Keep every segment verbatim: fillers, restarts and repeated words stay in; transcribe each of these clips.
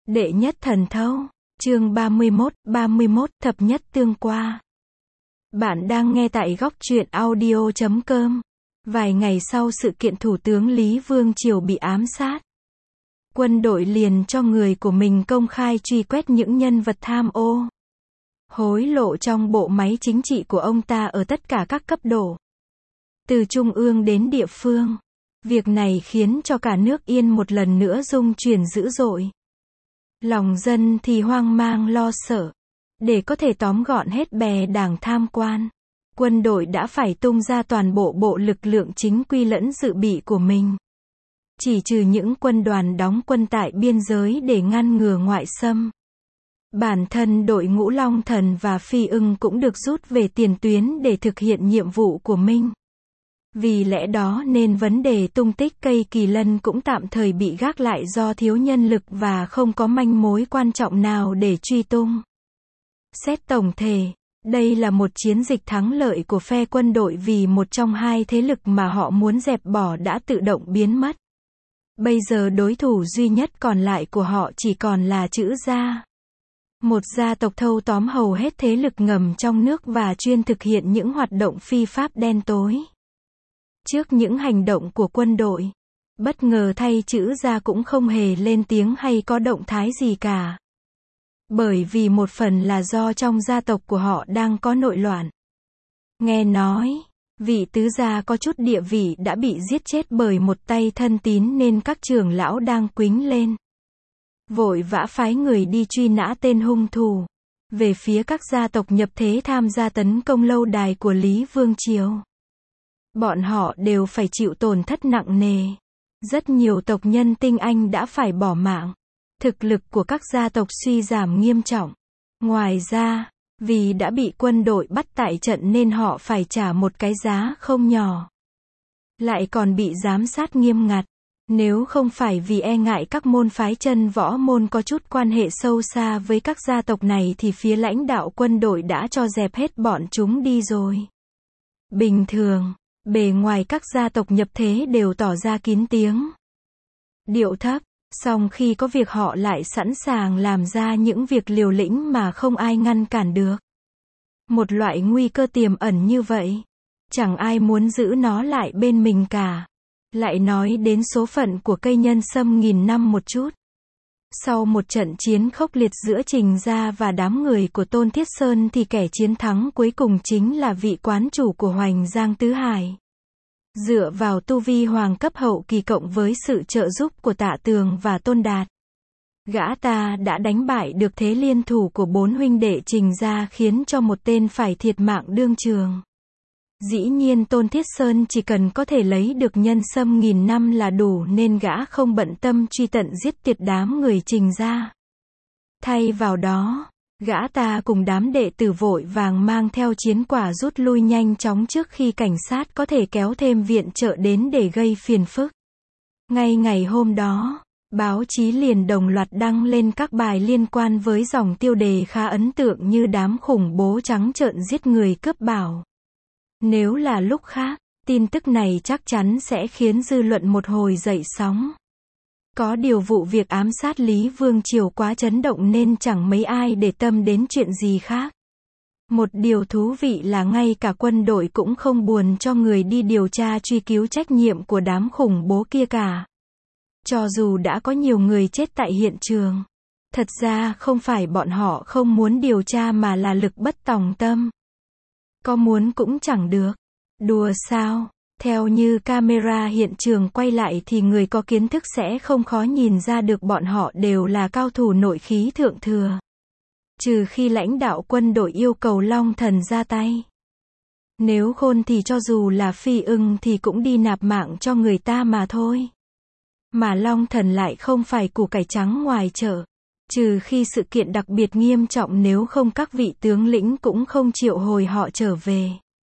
Đệ nhất thần thâu, chương ba mươi mốt, ba mươi mốt, thập nhất tương qua. Bạn đang nghe tại góc truyện audio chấm com. Vài ngày sau sự kiện Thủ tướng Lý Vương Triều bị ám sát, quân đội liền cho người của mình công khai truy quét những nhân vật tham ô, hối lộ trong bộ máy chính trị của ông ta ở tất cả các cấp độ, từ trung ương đến địa phương. Việc này khiến cho cả nước Yên một lần nữa rung chuyển dữ dội. Lòng dân thì hoang mang lo sợ. Để có thể tóm gọn hết bè đảng tham quan, quân đội đã phải tung ra toàn bộ bộ lực lượng chính quy lẫn dự bị của mình. Chỉ trừ những quân đoàn đóng quân tại biên giới để ngăn ngừa ngoại xâm. Bản thân đội ngũ Long Thần và Phi Ưng cũng được rút về tiền tuyến để thực hiện nhiệm vụ của mình. Vì lẽ đó nên vấn đề tung tích cây kỳ lân cũng tạm thời bị gác lại do thiếu nhân lực và không có manh mối quan trọng nào để truy tung. Xét tổng thể, đây là một chiến dịch thắng lợi của phe quân đội vì một trong hai thế lực mà họ muốn dẹp bỏ đã tự động biến mất. Bây giờ đối thủ duy nhất còn lại của họ chỉ còn là Chữ gia. Một gia tộc thâu tóm hầu hết thế lực ngầm trong nước và chuyên thực hiện những hoạt động phi pháp đen tối. Trước những hành động của quân đội, bất ngờ thay Chữ gia cũng không hề lên tiếng hay có động thái gì cả. Bởi vì một phần là do trong gia tộc của họ đang có nội loạn. Nghe nói, vị tứ gia có chút địa vị đã bị giết chết bởi một tay thân tín nên các trưởng lão đang quýnh lên. Vội vã phái người đi truy nã tên hung thủ. Về phía các gia tộc nhập thế tham gia tấn công lâu đài của Lý Vương Triều. Bọn họ đều phải chịu tổn thất nặng nề. Rất nhiều tộc nhân tinh anh đã phải bỏ mạng. Thực lực của các gia tộc suy giảm nghiêm trọng. Ngoài ra, vì đã bị quân đội bắt tại trận nên họ phải trả một cái giá không nhỏ. Lại còn bị giám sát nghiêm ngặt. Nếu không phải vì e ngại các môn phái chân võ môn có chút quan hệ sâu xa với các gia tộc này thì phía lãnh đạo quân đội đã cho dẹp hết bọn chúng đi rồi. Bình thường, bề ngoài các gia tộc nhập thế đều tỏ ra kín tiếng, điệu thấp. Song khi có việc họ lại sẵn sàng làm ra những việc liều lĩnh mà không ai ngăn cản được. Một loại nguy cơ tiềm ẩn như vậy, chẳng ai muốn giữ nó lại bên mình cả. Lại nói đến số phận của cây nhân sâm nghìn năm một chút. Sau một trận chiến khốc liệt giữa Trình gia và đám người của Tôn Thiết Sơn thì kẻ chiến thắng cuối cùng chính là vị quán chủ của Hoành Giang Tứ Hải. Dựa vào tu vi hoàng cấp hậu kỳ cộng với sự trợ giúp của Tạ Tường và Tôn Đạt, gã ta đã đánh bại được thế liên thủ của bốn huynh đệ Trình gia khiến cho một tên phải thiệt mạng đương trường. Dĩ nhiên Tôn Thiết Sơn chỉ cần có thể lấy được nhân sâm nghìn năm là đủ nên gã không bận tâm truy tận giết tuyệt đám người Trình gia. Thay vào đó, gã ta cùng đám đệ tử vội vàng mang theo chiến quả rút lui nhanh chóng trước khi cảnh sát có thể kéo thêm viện trợ đến để gây phiền phức. Ngay ngày hôm đó, báo chí liền đồng loạt đăng lên các bài liên quan với dòng tiêu đề khá ấn tượng như đám khủng bố trắng trợn giết người cướp bảo. Nếu là lúc khác, tin tức này chắc chắn sẽ khiến dư luận một hồi dậy sóng. Có điều vụ việc ám sát Lý Vương Triều quá chấn động nên chẳng mấy ai để tâm đến chuyện gì khác. Một điều thú vị là ngay cả quân đội cũng không buồn cho người đi điều tra truy cứu trách nhiệm của đám khủng bố kia cả. Cho dù đã có nhiều người chết tại hiện trường. Thật ra không phải bọn họ không muốn điều tra mà là lực bất tòng tâm. Có muốn cũng chẳng được. Đùa sao? Theo như camera hiện trường quay lại thì người có kiến thức sẽ không khó nhìn ra được bọn họ đều là cao thủ nội khí thượng thừa. Trừ khi lãnh đạo quân đội yêu cầu Long Thần ra tay. Nếu khôn thì cho dù là Phi Ưng thì cũng đi nạp mạng cho người ta mà thôi. Mà Long Thần lại không phải củ cải trắng ngoài chợ. Trừ khi sự kiện đặc biệt nghiêm trọng nếu không các vị tướng lĩnh cũng không triệu hồi họ trở về.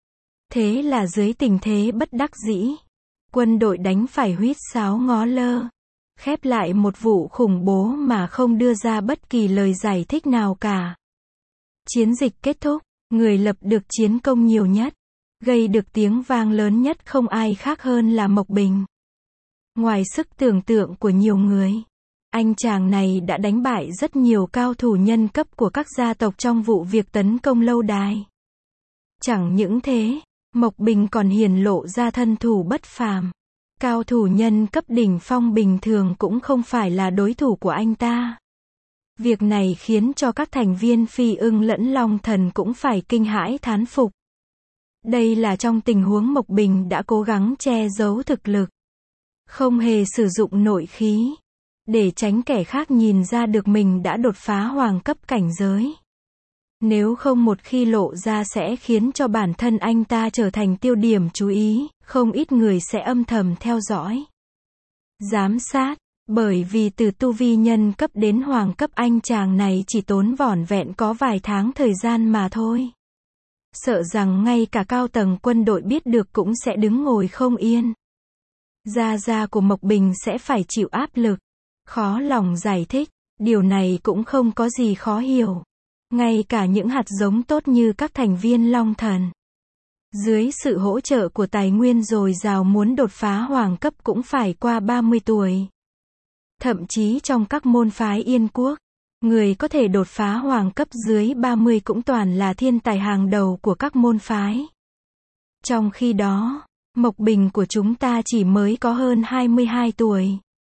Thế là dưới tình thế bất đắc dĩ, quân đội đánh phải huýt sáo ngó lơ, khép lại một vụ khủng bố mà không đưa ra bất kỳ lời giải thích nào cả. Chiến dịch kết thúc, người lập được chiến công nhiều nhất, gây được tiếng vang lớn nhất không ai khác hơn là Mộc Bình. Ngoài sức tưởng tượng của nhiều người, Anh chàng này đã đánh bại rất nhiều cao thủ nhân cấp của các gia tộc trong vụ việc tấn công lâu đài. Chẳng những thế, Mộc Bình còn hiển lộ ra thân thủ bất phàm. Cao thủ nhân cấp đỉnh phong bình thường cũng không phải là đối thủ của anh ta. Việc này khiến cho các thành viên Phi Ưng lẫn Long Thần cũng phải kinh hãi thán phục. Đây là trong tình huống Mộc Bình đã cố gắng che giấu thực lực, không hề sử dụng nội khí, để tránh kẻ khác nhìn ra được mình đã đột phá hoàng cấp cảnh giới. Nếu không một khi lộ ra sẽ khiến cho bản thân anh ta trở thành tiêu điểm chú ý, không ít người sẽ âm thầm theo dõi, giám sát, bởi vì từ tu vi nhân cấp đến hoàng cấp anh chàng này chỉ tốn vỏn vẹn có vài tháng thời gian mà thôi. Sợ rằng ngay cả cao tầng quân đội biết được cũng sẽ đứng ngồi không yên. Gia gia của Mộc Bình sẽ phải chịu áp lực. Khó lòng giải thích, điều này cũng không có gì khó hiểu. Ngay cả những hạt giống tốt như các thành viên Long Thần, dưới sự hỗ trợ của tài nguyên dồi dào muốn đột phá hoàng cấp cũng phải qua ba mươi tuổi. Thậm chí trong các môn phái Yên Quốc, người có thể đột phá hoàng cấp dưới ba mươi cũng toàn là thiên tài hàng đầu của các môn phái. Trong khi đó, Mộc Bình của chúng ta chỉ mới có hơn hai mươi hai tuổi.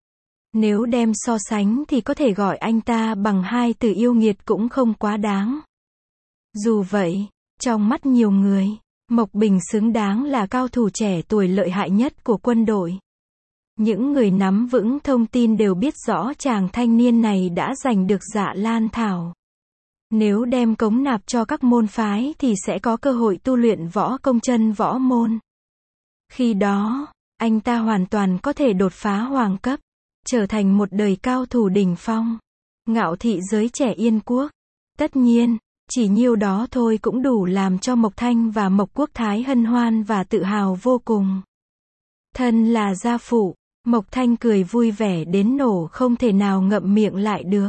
Nếu đem so sánh thì có thể gọi anh ta bằng hai từ yêu nghiệt cũng không quá đáng. Dù vậy, trong mắt nhiều người, Mộc Bình xứng đáng là cao thủ trẻ tuổi lợi hại nhất của quân đội. Những người nắm vững thông tin đều biết rõ chàng thanh niên này đã giành được Dạ Lan Thảo. Nếu đem cống nạp cho các môn phái thì sẽ có cơ hội tu luyện võ công chân võ môn. Khi đó, anh ta hoàn toàn có thể đột phá hoàng cấp, trở thành một đời cao thủ đỉnh phong, ngạo thị giới trẻ Yên Quốc. Tất nhiên, chỉ nhiêu đó thôi cũng đủ làm cho Mộc Thanh và Mộc Quốc Thái hân hoan và tự hào vô cùng. Thân là gia phụ, Mộc Thanh cười vui vẻ đến nổ không thể nào ngậm miệng lại được.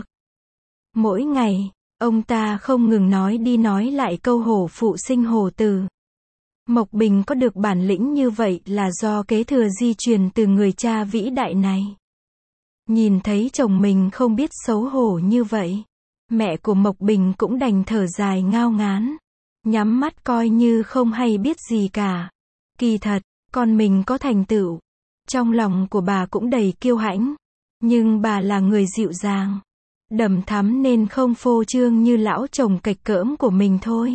Mỗi ngày, ông ta không ngừng nói đi nói lại câu hổ phụ sinh hổ tử. Mộc Bình có được bản lĩnh như vậy là do kế thừa di truyền từ người cha vĩ đại này. Nhìn thấy chồng mình không biết xấu hổ như vậy, mẹ của Mộc Bình cũng đành thở dài ngao ngán, nhắm mắt coi như không hay biết gì cả. Kỳ thật, con mình có thành tựu, trong lòng của bà cũng đầy kiêu hãnh, nhưng bà là người dịu dàng, đằm thắm nên không phô trương như lão chồng kệch cỡm của mình thôi.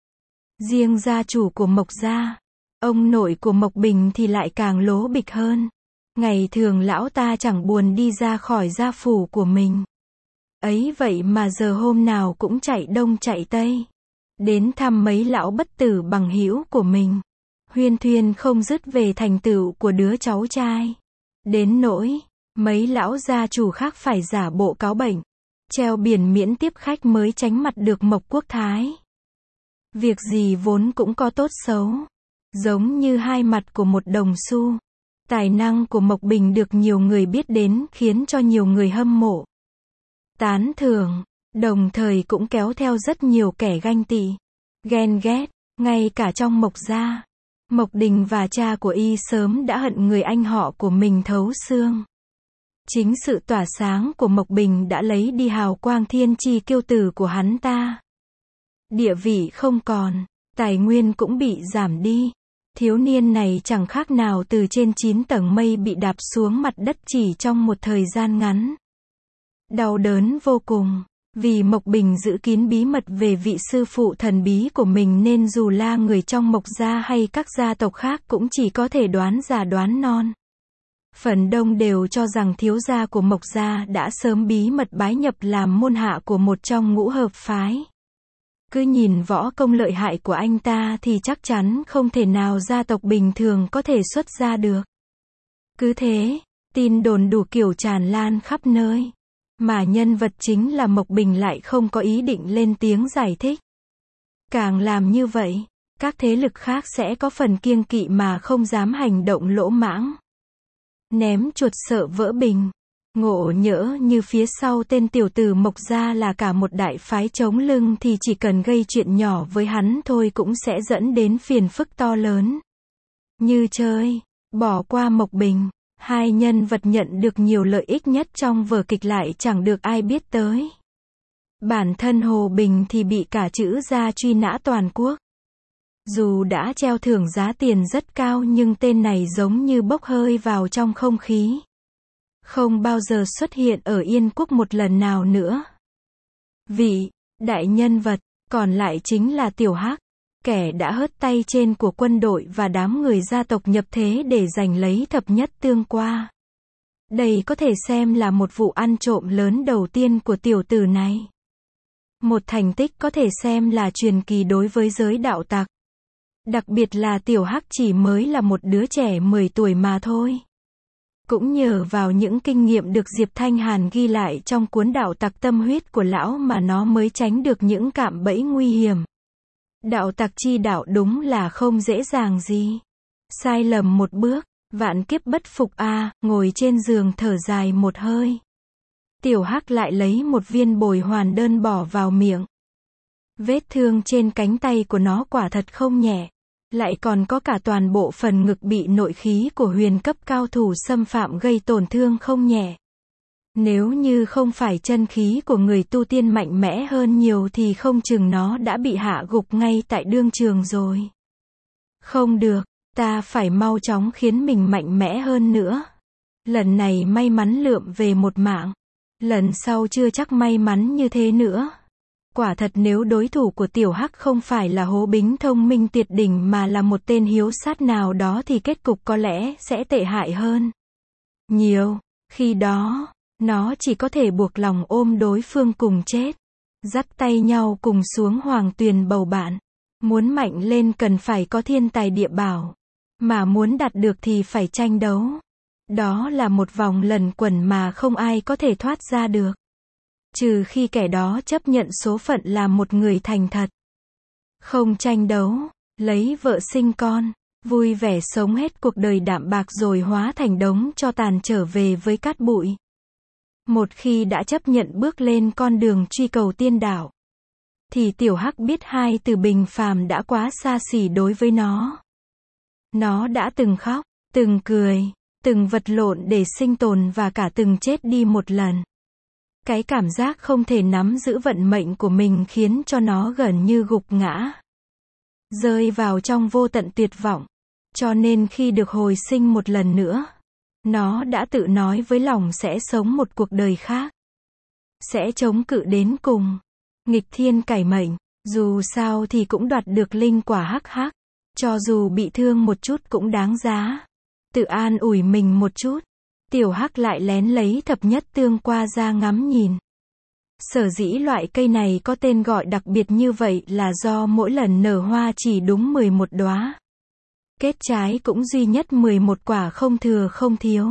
Riêng gia chủ của Mộc gia, ông nội của Mộc Bình thì lại càng lố bịch hơn. Ngày thường lão ta chẳng buồn đi ra khỏi gia phủ của mình. Ấy vậy mà giờ hôm nào cũng chạy đông chạy tây, đến thăm mấy lão bất tử bằng hữu của mình. Huyên thuyên không dứt về thành tựu của đứa cháu trai. Đến nỗi, mấy lão gia chủ khác phải giả bộ cáo bệnh, treo biển miễn tiếp khách mới tránh mặt được Mộc Quốc Thái. Việc gì vốn cũng có tốt xấu, giống như hai mặt của một đồng xu. Tài năng của Mộc Bình được nhiều người biết đến khiến cho nhiều người hâm mộ, tán thưởng, đồng thời cũng kéo theo rất nhiều kẻ ganh tị, ghen ghét, ngay cả trong Mộc gia. Mộc Đình và cha của y sớm đã hận người anh họ của mình thấu xương. Chính sự tỏa sáng của Mộc Bình đã lấy đi hào quang thiên chi kiêu tử của hắn ta. Địa vị không còn, tài nguyên cũng bị giảm đi. Thiếu niên này chẳng khác nào từ trên chín tầng mây bị đạp xuống mặt đất chỉ trong một thời gian ngắn. Đau đớn vô cùng, vì Mộc Bình giữ kín bí mật về vị sư phụ thần bí của mình nên dù là người trong Mộc gia hay các gia tộc khác cũng chỉ có thể đoán già đoán non. Phần đông đều cho rằng thiếu gia của Mộc gia đã sớm bí mật bái nhập làm môn hạ của một trong ngũ hợp phái. Cứ nhìn võ công lợi hại của anh ta thì chắc chắn không thể nào gia tộc bình thường có thể xuất ra được. Cứ thế, tin đồn đủ kiểu tràn lan khắp nơi. Mà nhân vật chính là Mộc Bình lại không có ý định lên tiếng giải thích. Càng làm như vậy, các thế lực khác sẽ có phần kiêng kỵ mà không dám hành động lỗ mãng. Ném chuột sợ vỡ bình. Ngộ nhỡ như phía sau tên tiểu tử Mộc gia là cả một đại phái chống lưng thì chỉ cần gây chuyện nhỏ với hắn thôi cũng sẽ dẫn đến phiền phức to lớn. Như chơi, bỏ qua Mộc Bình, Hai nhân vật nhận được nhiều lợi ích nhất trong vở kịch lại chẳng được ai biết tới. Bản thân Hồ Bình thì bị cả chữ gia truy nã toàn quốc. Dù đã treo thưởng giá tiền rất cao nhưng tên này giống như bốc hơi vào trong không khí. Không bao giờ xuất hiện ở Yên Quốc một lần nào nữa. Vị đại nhân vật còn lại chính là Tiểu Hắc, kẻ đã hớt tay trên của quân đội và đám người gia tộc nhập thế để giành lấy thập nhất tương qua. Đây có thể xem là một vụ ăn trộm lớn đầu tiên của tiểu tử này. Một thành tích có thể xem là truyền kỳ đối với giới đạo tặc. Đặc biệt là Tiểu Hắc chỉ mới là một đứa trẻ mười tuổi mà thôi. Cũng nhờ vào những kinh nghiệm được Diệp Thanh Hàn ghi lại trong cuốn Đạo tặc tâm huyết của lão mà nó mới tránh được những cạm bẫy nguy hiểm. Đạo tặc chi đạo đúng là không dễ dàng gì. Sai lầm một bước, vạn kiếp bất phục a, à, ngồi trên giường thở dài một hơi. Tiểu Hắc lại lấy một viên bồi hoàn đơn bỏ vào miệng. Vết thương trên cánh tay của nó quả thật không nhẹ. Lại còn có cả toàn bộ phần ngực bị nội khí của huyền cấp cao thủ xâm phạm gây tổn thương không nhẹ. Nếu như không phải chân khí của người tu tiên mạnh mẽ hơn nhiều thì không chừng nó đã bị hạ gục ngay tại đương trường rồi. Không được, ta phải mau chóng khiến mình mạnh mẽ hơn nữa. Lần này may mắn lượm về một mạng. Lần sau chưa chắc may mắn như thế nữa. Quả thật nếu đối thủ của Tiểu Hắc không phải là Hố Bính thông minh tuyệt đỉnh mà là một tên hiếu sát nào đó thì kết cục có lẽ sẽ tệ hại hơn nhiều. Khi đó, nó chỉ có thể buộc lòng ôm đối phương cùng chết. Dắt tay nhau cùng xuống hoàng tuyền bầu bạn. Muốn mạnh lên cần phải có thiên tài địa bảo. Mà muốn đạt được thì phải tranh đấu. Đó là một vòng luẩn quẩn mà không ai có thể thoát ra được. Trừ khi kẻ đó chấp nhận số phận là một người thành thật. Không tranh đấu, lấy vợ sinh con, vui vẻ sống hết cuộc đời đạm bạc rồi hóa thành đống tro tàn trở về với cát bụi. Một khi đã chấp nhận bước lên con đường truy cầu tiên đạo, thì Tiểu Hắc biết hai từ bình phàm đã quá xa xỉ đối với nó. Nó đã từng khóc, từng cười, từng vật lộn để sinh tồn và cả từng chết đi một lần. Cái cảm giác không thể nắm giữ vận mệnh của mình khiến cho nó gần như gục ngã. Rơi vào trong vô tận tuyệt vọng. Cho nên khi được hồi sinh một lần nữa, nó đã tự nói với lòng sẽ sống một cuộc đời khác. Sẽ chống cự đến cùng. Nghịch thiên cải mệnh, dù sao thì cũng đoạt được linh quả hắc hắc. Cho dù bị thương một chút cũng đáng giá. Tự an ủi mình một chút. Tiểu Hắc lại lén lấy thập nhất tương qua ra ngắm nhìn. Sở dĩ loại cây này có tên gọi đặc biệt như vậy là do mỗi lần nở hoa chỉ đúng mười một đóa. Kết trái cũng duy nhất mười một quả không thừa không thiếu.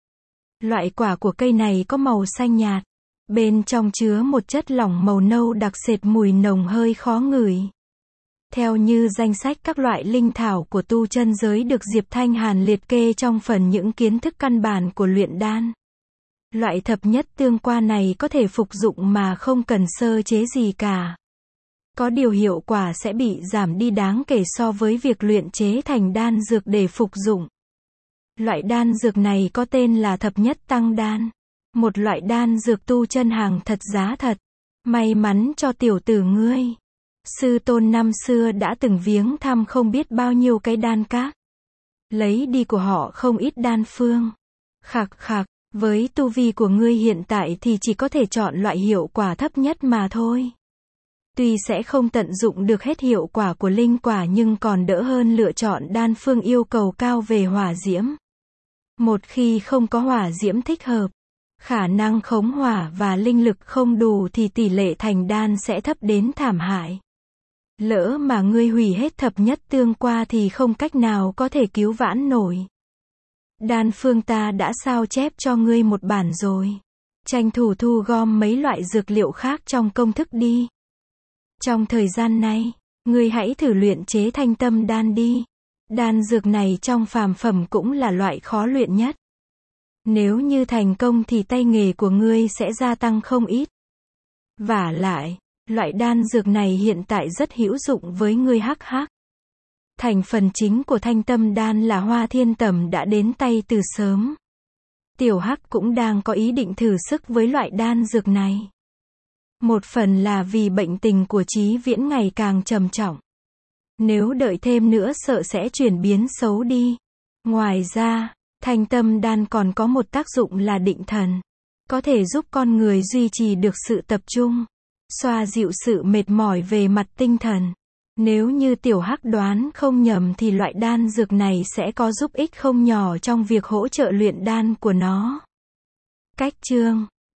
Loại quả của cây này có màu xanh nhạt. Bên trong chứa một chất lỏng màu nâu đặc sệt mùi nồng hơi khó ngửi. Theo như danh sách các loại linh thảo của tu chân giới được Diệp Thanh Hàn liệt kê trong phần những kiến thức căn bản của luyện đan. Loại thập nhất tương qua này có thể phục dụng mà không cần sơ chế gì cả. Có điều hiệu quả sẽ bị giảm đi đáng kể so với việc luyện chế thành đan dược để phục dụng. Loại đan dược này có tên là thập nhất tăng đan. Một loại đan dược tu chân hàng thật giá thật. May mắn cho tiểu tử ngươi. Sư tôn năm xưa đã từng viếng thăm không biết bao nhiêu cái đan các. Lấy đi của họ không ít đan phương. Khạc khạc, với tu vi của ngươi hiện tại thì chỉ có thể chọn loại hiệu quả thấp nhất mà thôi. Tuy sẽ không tận dụng được hết hiệu quả của linh quả nhưng còn đỡ hơn lựa chọn đan phương yêu cầu cao về hỏa diễm. Một khi không có hỏa diễm thích hợp, khả năng khống hỏa và linh lực không đủ thì tỷ lệ thành đan sẽ thấp đến thảm hại. Lỡ mà ngươi hủy hết thập nhất tương qua thì không cách nào có thể cứu vãn nổi. Đan phương ta đã sao chép cho ngươi một bản rồi. Tranh thủ thu gom mấy loại dược liệu khác trong công thức đi. Trong thời gian này, ngươi hãy thử luyện chế thanh tâm đan đi. Đan dược này trong phàm phẩm cũng là loại khó luyện nhất. Nếu như thành công thì tay nghề của ngươi sẽ gia tăng không ít. Vả lại, loại đan dược này hiện tại rất hữu dụng với ngươi hắc hắc. Thành phần chính của thanh tâm đan là hoa thiên tầm đã đến tay từ sớm. Tiểu Hắc cũng đang có ý định thử sức với loại đan dược này. Một phần là vì bệnh tình của Chí Viễn ngày càng trầm trọng. Nếu đợi thêm nữa sợ sẽ chuyển biến xấu đi. Ngoài ra, Thanh Tâm đan còn có một tác dụng là định thần. Có thể giúp con người duy trì được sự tập trung, xoa dịu sự mệt mỏi về mặt tinh thần. Nếu như Tiểu Hắc đoán không nhầm thì loại đan dược này sẽ có giúp ích không nhỏ trong việc hỗ trợ luyện đan của nó. Cách chương